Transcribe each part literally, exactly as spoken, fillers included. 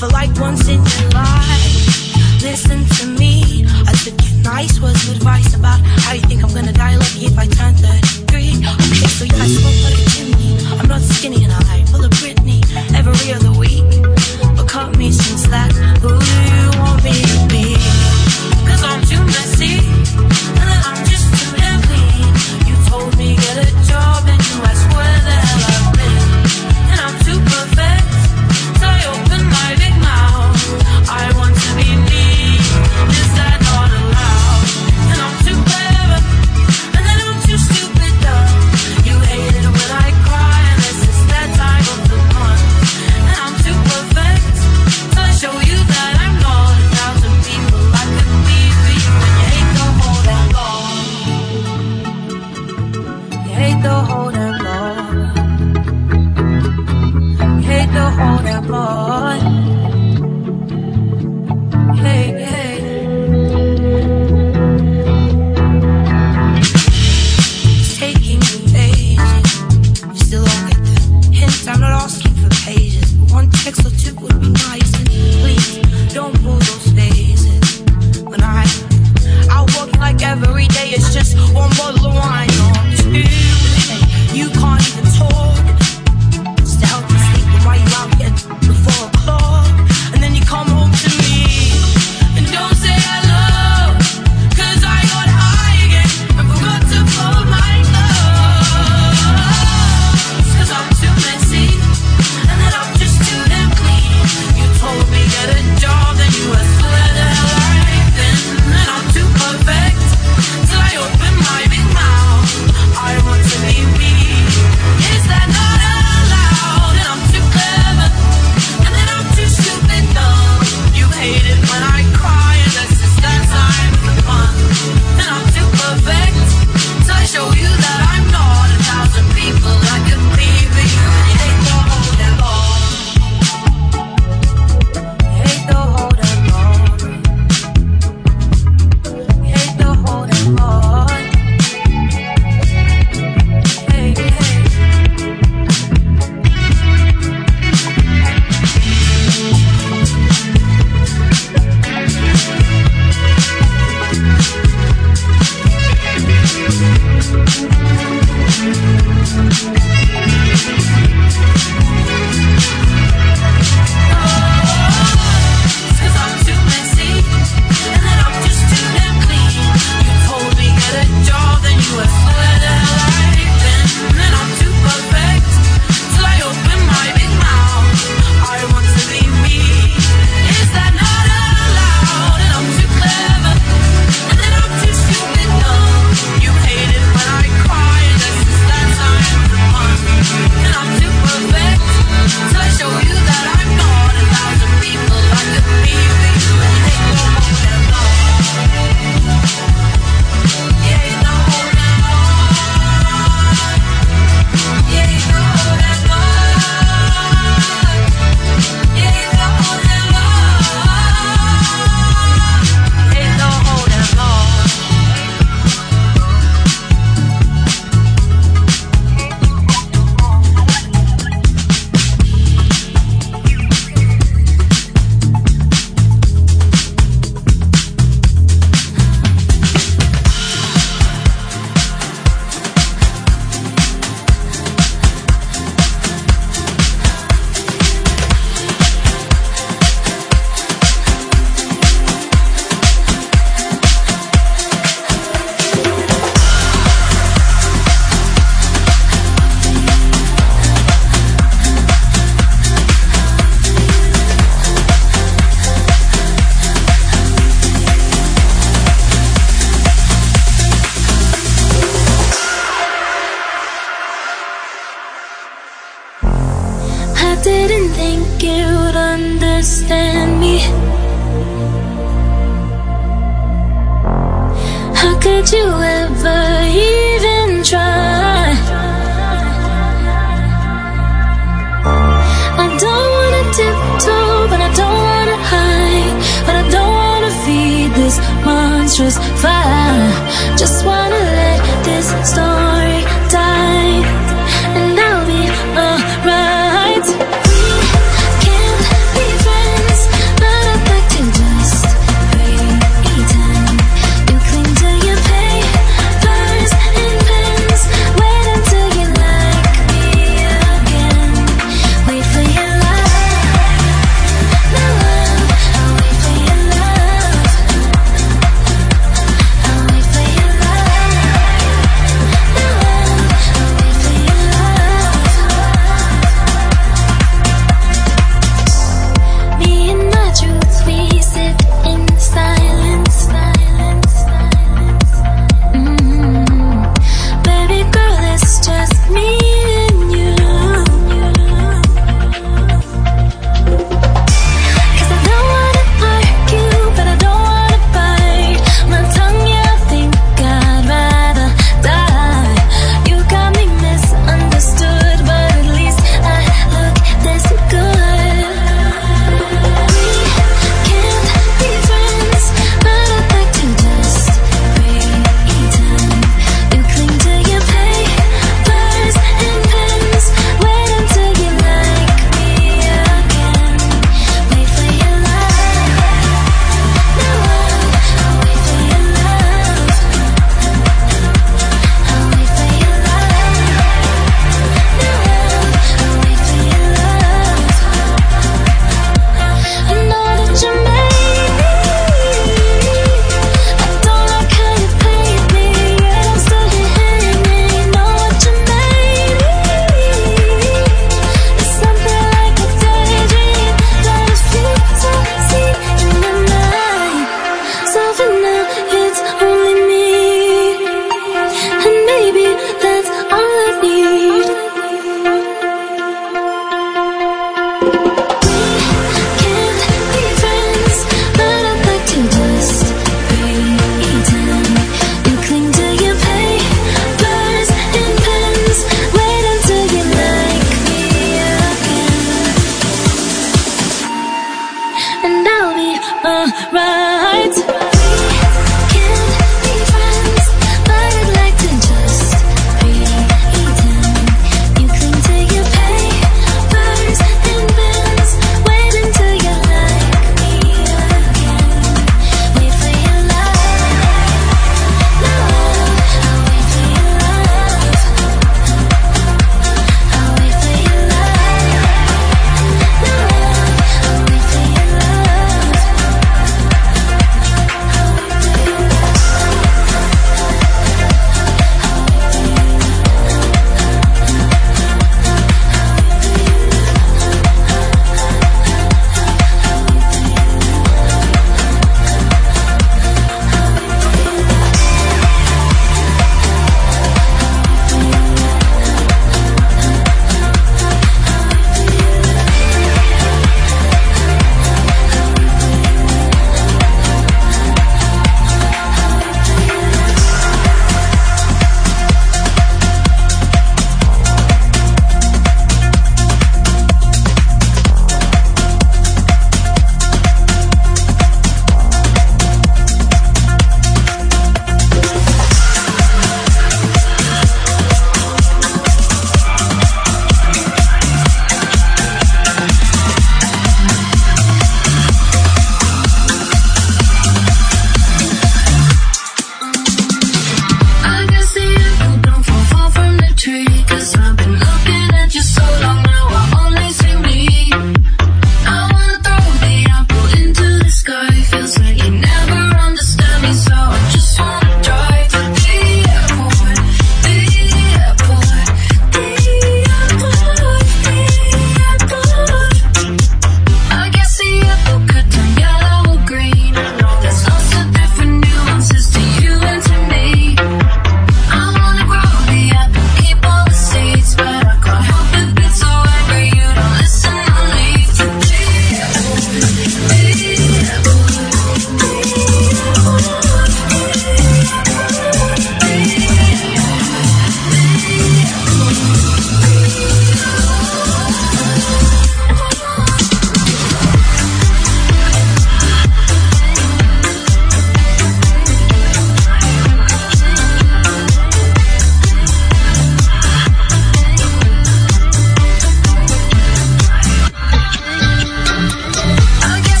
for like once in your life. Listen to me, I said get nice words of advice about how you think I'm gonna die lucky if I turn thirty-three. Okay, so yeah, I smoke like a chimney. I'm not skinny and I full of Britney every other week. But cut me some slack, who do you want me to be? Cause I'm too messy, and then I'm just too damn clean. You told me get a job and you asked where the hell I've been. And I'm too perfect, so I open my big mouth. I want to be me, is that not allowed? And I'm too clever, and then I'm too stupid dumb. You hate it when I cry, and this is that time of the month. And I'm too perfect, so I show you that I'm not a thousand people I could be for you. And you hate the whole damn law. You hate the whole damn law. You hate the whole damn law. Hey, hey. It's taking me ages. You still don't get the hint. I'm not asking for pages, but one text or two would be nice. And please don't pull those faces. When I out working like every day, it's just one bottle of wine or two. And you can't even talk. Just help me sleep while you out here before o'clock. And then you come home to me. Don't say hello, cause I got high again and forgot to fold my clothes. Cause I'm too messy, and then I'm just too damn clean. You told me get a job, then you asked where the hell I've been. And I'm too perfect, till I open my big mouth. I want to be me, is that not allowed? And I'm too clever, and then I'm too stupid dumb. You hate it when I cry, and that's just that time of the month. And I'm too perfect, so I show you that I'm not a thousand people I could be for you. And you hate the whole damn law. You hate the whole damn law. You hate the whole damn law. Hey, hey. Cause I'm too messy, and then I'm just too damn clean. You told me get a job, then you asked where the hell I've been. And then I'm too perfect, till I open my big mouth. I want to be me, is that not allowed? And I'm too clever, and then I'm too stupid dumb. You hate it when I cry, and that's just that time of the month. And I'm too perfect, till I show you that I'm not a thousand people I could be for you. And you hate the whole damn law. You hate the whole damn law. You hate the whole damn law. You hate the whole damn law. You hate the whole damn law. I didn't think you'd understand me. How could you ever even try? I don't wanna tiptoe, but I don't wanna hide. But I don't wanna feed this monstrous fire. Just wanna let this story die, and I'll be alright. We can't be friends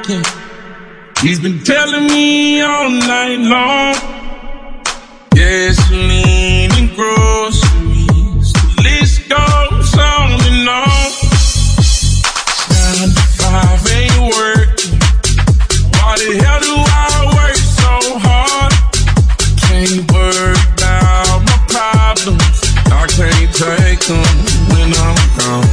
working. He's been telling me all night long. Gasoline and groceries, the list goes on and on. Nine to five ain't working. Why the hell do I work so hard? Can't worry about my problems. I can't take them when I'm gone.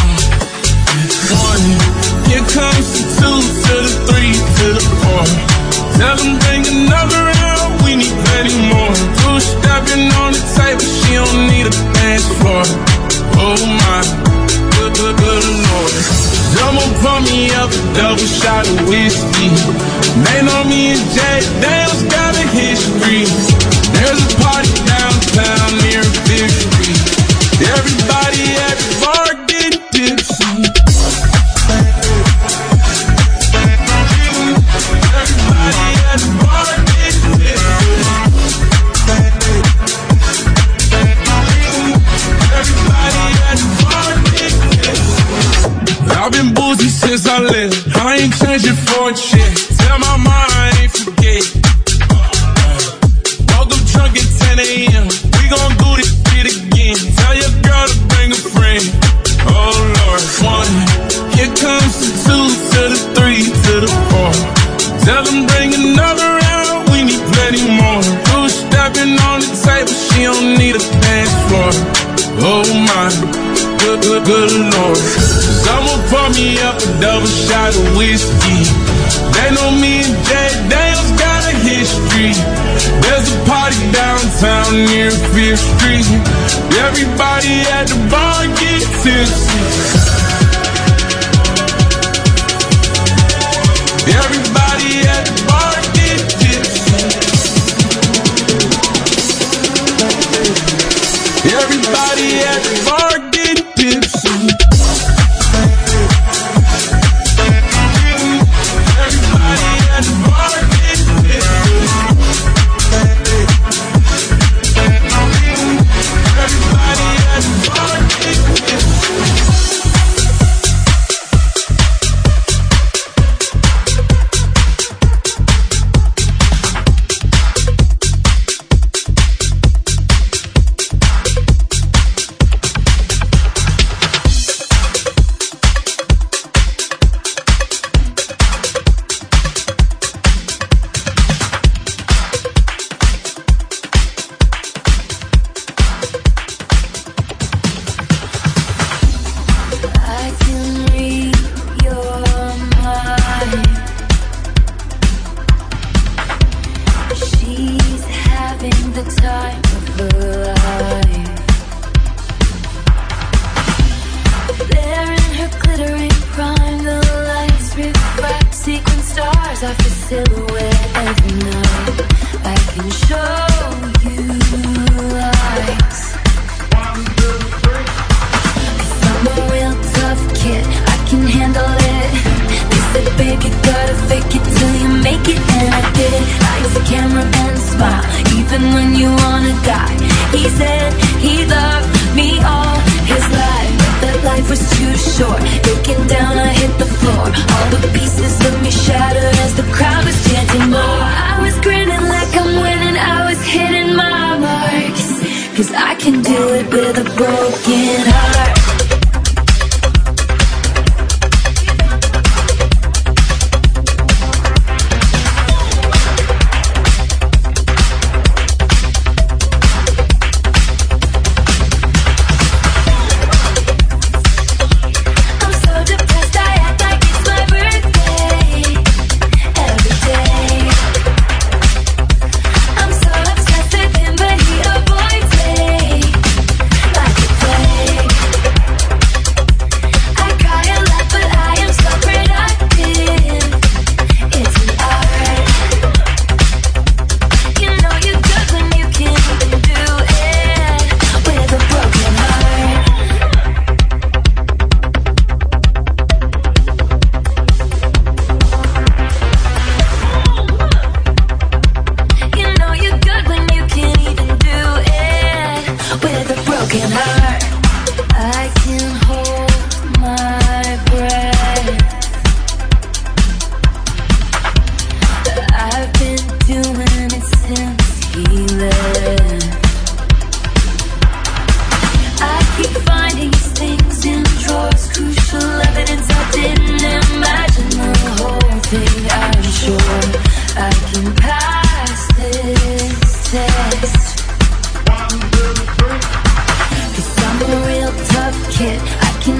One, here comes the two to the three to the four. Tell them bring another round, we need plenty more. Two stepping on the table, she don't need a dance floor. Oh my, good, good, good Lord. Someone pour me up a double shot of whiskey. They know me and Jay Dale's got a history. There's a party downtown near Fifth Street. Everybody at the bar get tipsy. Everybody at the bar get tipsy. Everybody at the bar get tipsy. I've been boozy since I left. I ain't changing for a chick. Tell my mom I ain't forget. Woke up drunk at ten a.m. We gon' do this shit again. Tell your girl to bring a friend. Oh Lord, one. Here comes the two to the three to the four. Tell them bring another round. We need plenty more. Two stepping on the table. She don't need a dance floor. Oh my, good, good, good Lord. Someone pour me up a double shot of whiskey. They know me and Jay Dale's got a history. There's a party downtown near Fifth Street. Everybody at the bar get tipsy. Everybody at the bar get tipsy. Everybody at the bar get tipsy. Everybody at the bar get tipsy. Everybody at the bar get tipsy.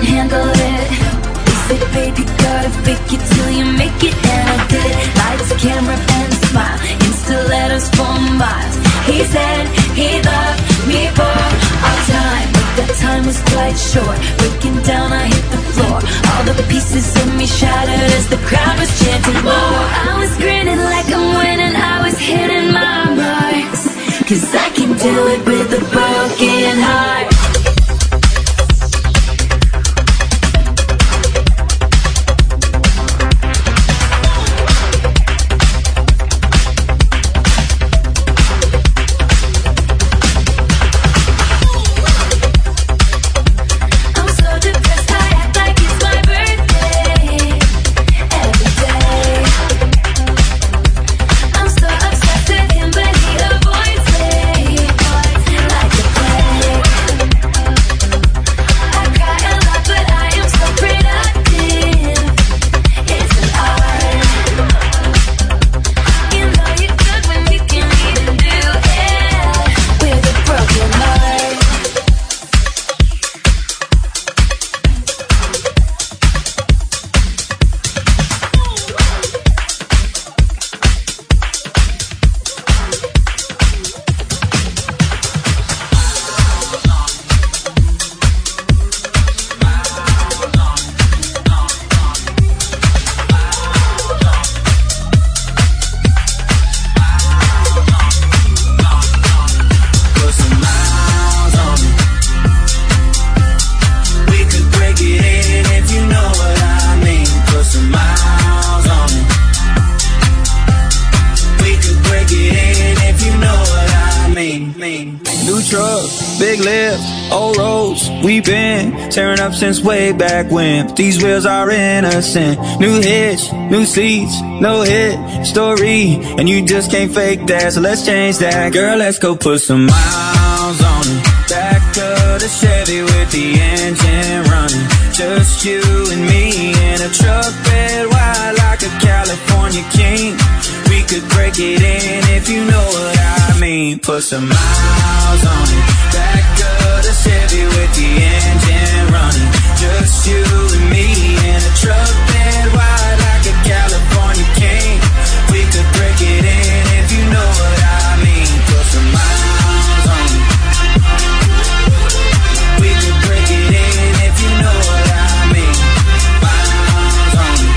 couldn't handle it. They said, baby, gotta fake it till you make it. And I did. Lights, camera, and smile. Insta letters for miles. He said he loved me for all time, but that time was quite short. Breaking down, I hit the floor. All the pieces of me shattered as the crowd was chanting more. I was grinning like I'm winning. I was hitting my marks, 'cause I can do it with a broken heart. Tearing up since way back when. These wheels are innocent. New hitch, new seats, no hit story, and you just can't fake that, so let's change that. Girl, let's go put some miles on it. Back of the Chevy with the engine running. Just you and me in a truck bed wide like a California king. We could break it in if you know what I mean. Put some miles on it. Back of the Chevy with the engine running. Just you and me in a truck bed wide like a California king. We could break it in if you know what I mean. Put some miles on it. We could break it in if you know what I mean. Miles on it.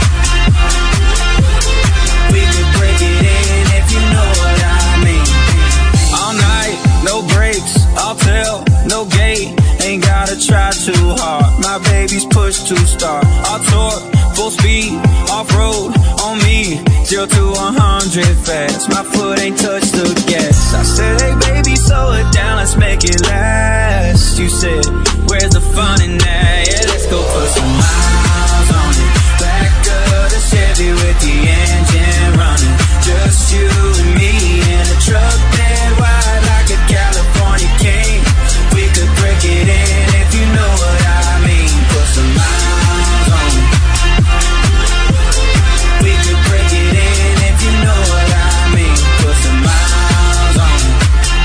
We could break it in if you know what I mean. All night, no breaks, I'll tell, no gate. Ain't gotta try too hard. My baby's push to start. I'll torque, full speed, off-road on me. Zero to one hundred fast. My foot ain't touched the gas. I said, hey baby, slow it down, let's make it last. You said, where's the fun in that? Yeah, let's go put some miles on it. Back of the Chevy with the engine running. Just you and me in a truck bed wide like a California king. We could break it in if you know what I mean. Put some miles on it. We could break it in if you know what I mean. Put some miles on it.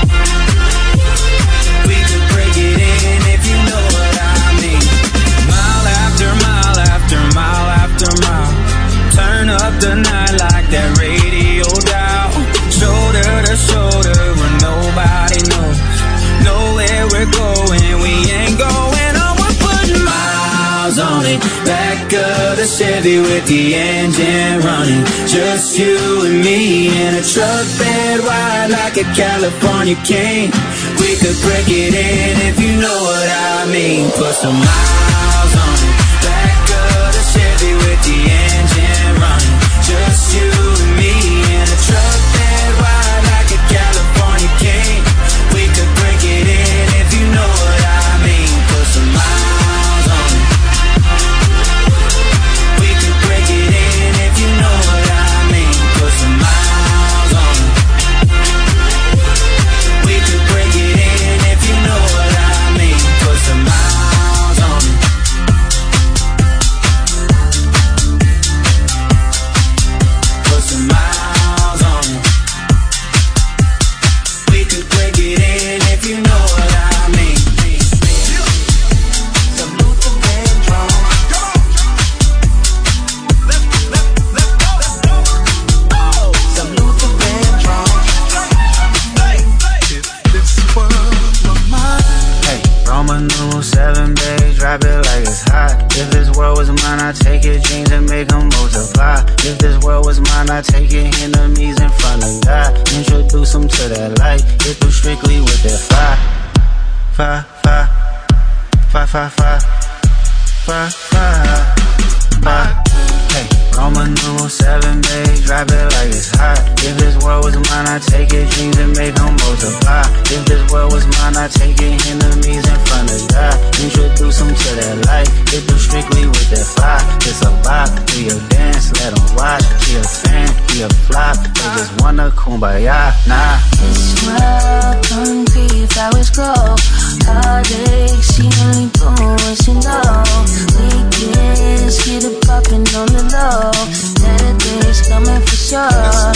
We could break it in if you know what I mean. Mile after mile after mile after mile. Turn up the night like that radio dial. Shoulder to shoulder where nobody knows. Know where we're going, we ain't going on. We're putting miles on it. Back of the Chevy with the engine running. Just you and me in a truck bed wide like a California king. We could break it in if you know what I mean. Put some miles on it. Back of the Chevy with the engine running. Just you and me in a truck bed wide like a California king. We could break it in if you know what I mean. Put some miles on it. We could break it in if you know what I mean. Put some miles on it. We could break it in if you know what I mean. Put some miles on it. like it's hot. If this world was mine, I'd take your dreams and make them multiply. If this world was mine, I'd take your enemies in front of God. Introduce them to that light, hit them strictly with that fire. Fire, fire, fire, fire, fire, fire, fire, fire. Hey, Roman numeral seven, babe, drop it like it's hot. If this world was mine, I'd take your dreams and make them multiply. If this world was mine, I'd take your enemies in front of God. Introduce them to that light, hit them strictly with that fire. It's a vibe, do your dance, let them watch. Be a fan, be a flop, they just wanna kumbaya, nah. This world concrete, flowers grow. Heartache, she only do what she know. Weekends, get it poppin' on the low. Better days coming for sure.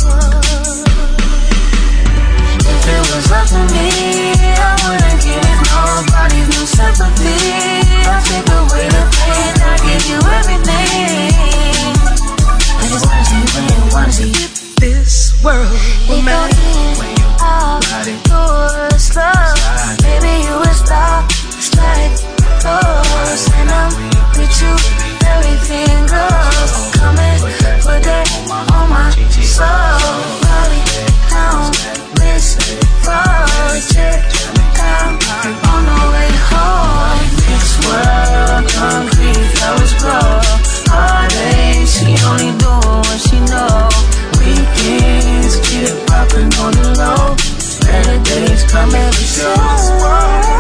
If it was up to me, I wouldn't give nobody no sympathy. I'll take away the pain, I'll give you everything. I just wanna see you when you wanna see you. This world will make when you out yours love. Baby, you a star, strike close, and I'm with you, everything goes. Coming for that on my soul. Rolling down this project, down on the way home. This world concrete, flowers grow. Heartache, she only do what she know. Weekends, get it poppin' on the low. Better days coming for sure.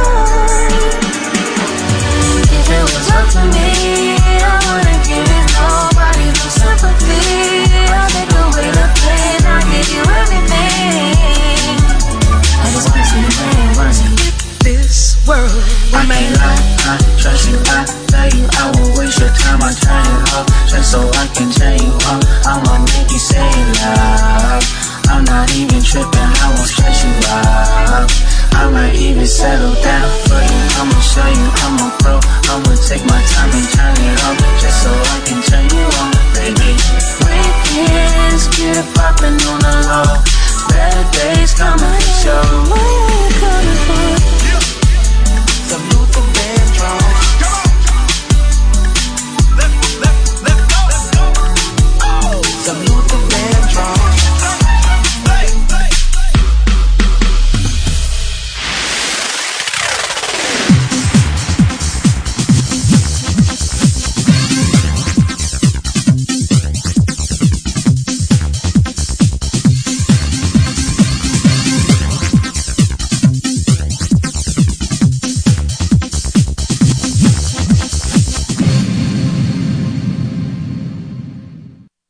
If it was up to me, I wouldn't give it nobody no sympathy. I'll take away the pain, I'll give you everything. I just wanna see you when you wanna see you. This world I can't lie, I trust you, I love you. I will waste your time, I'll turn you up just so I can turn you up. I'ma make you say love. I'm not even tripping, I won't stress you out. I might even settle down for you. I'ma show you I'm a pro. I'ma take my time and turn it up just so I can turn you on, baby. Weekends, get it poppin' on the low. Better days coming for sure.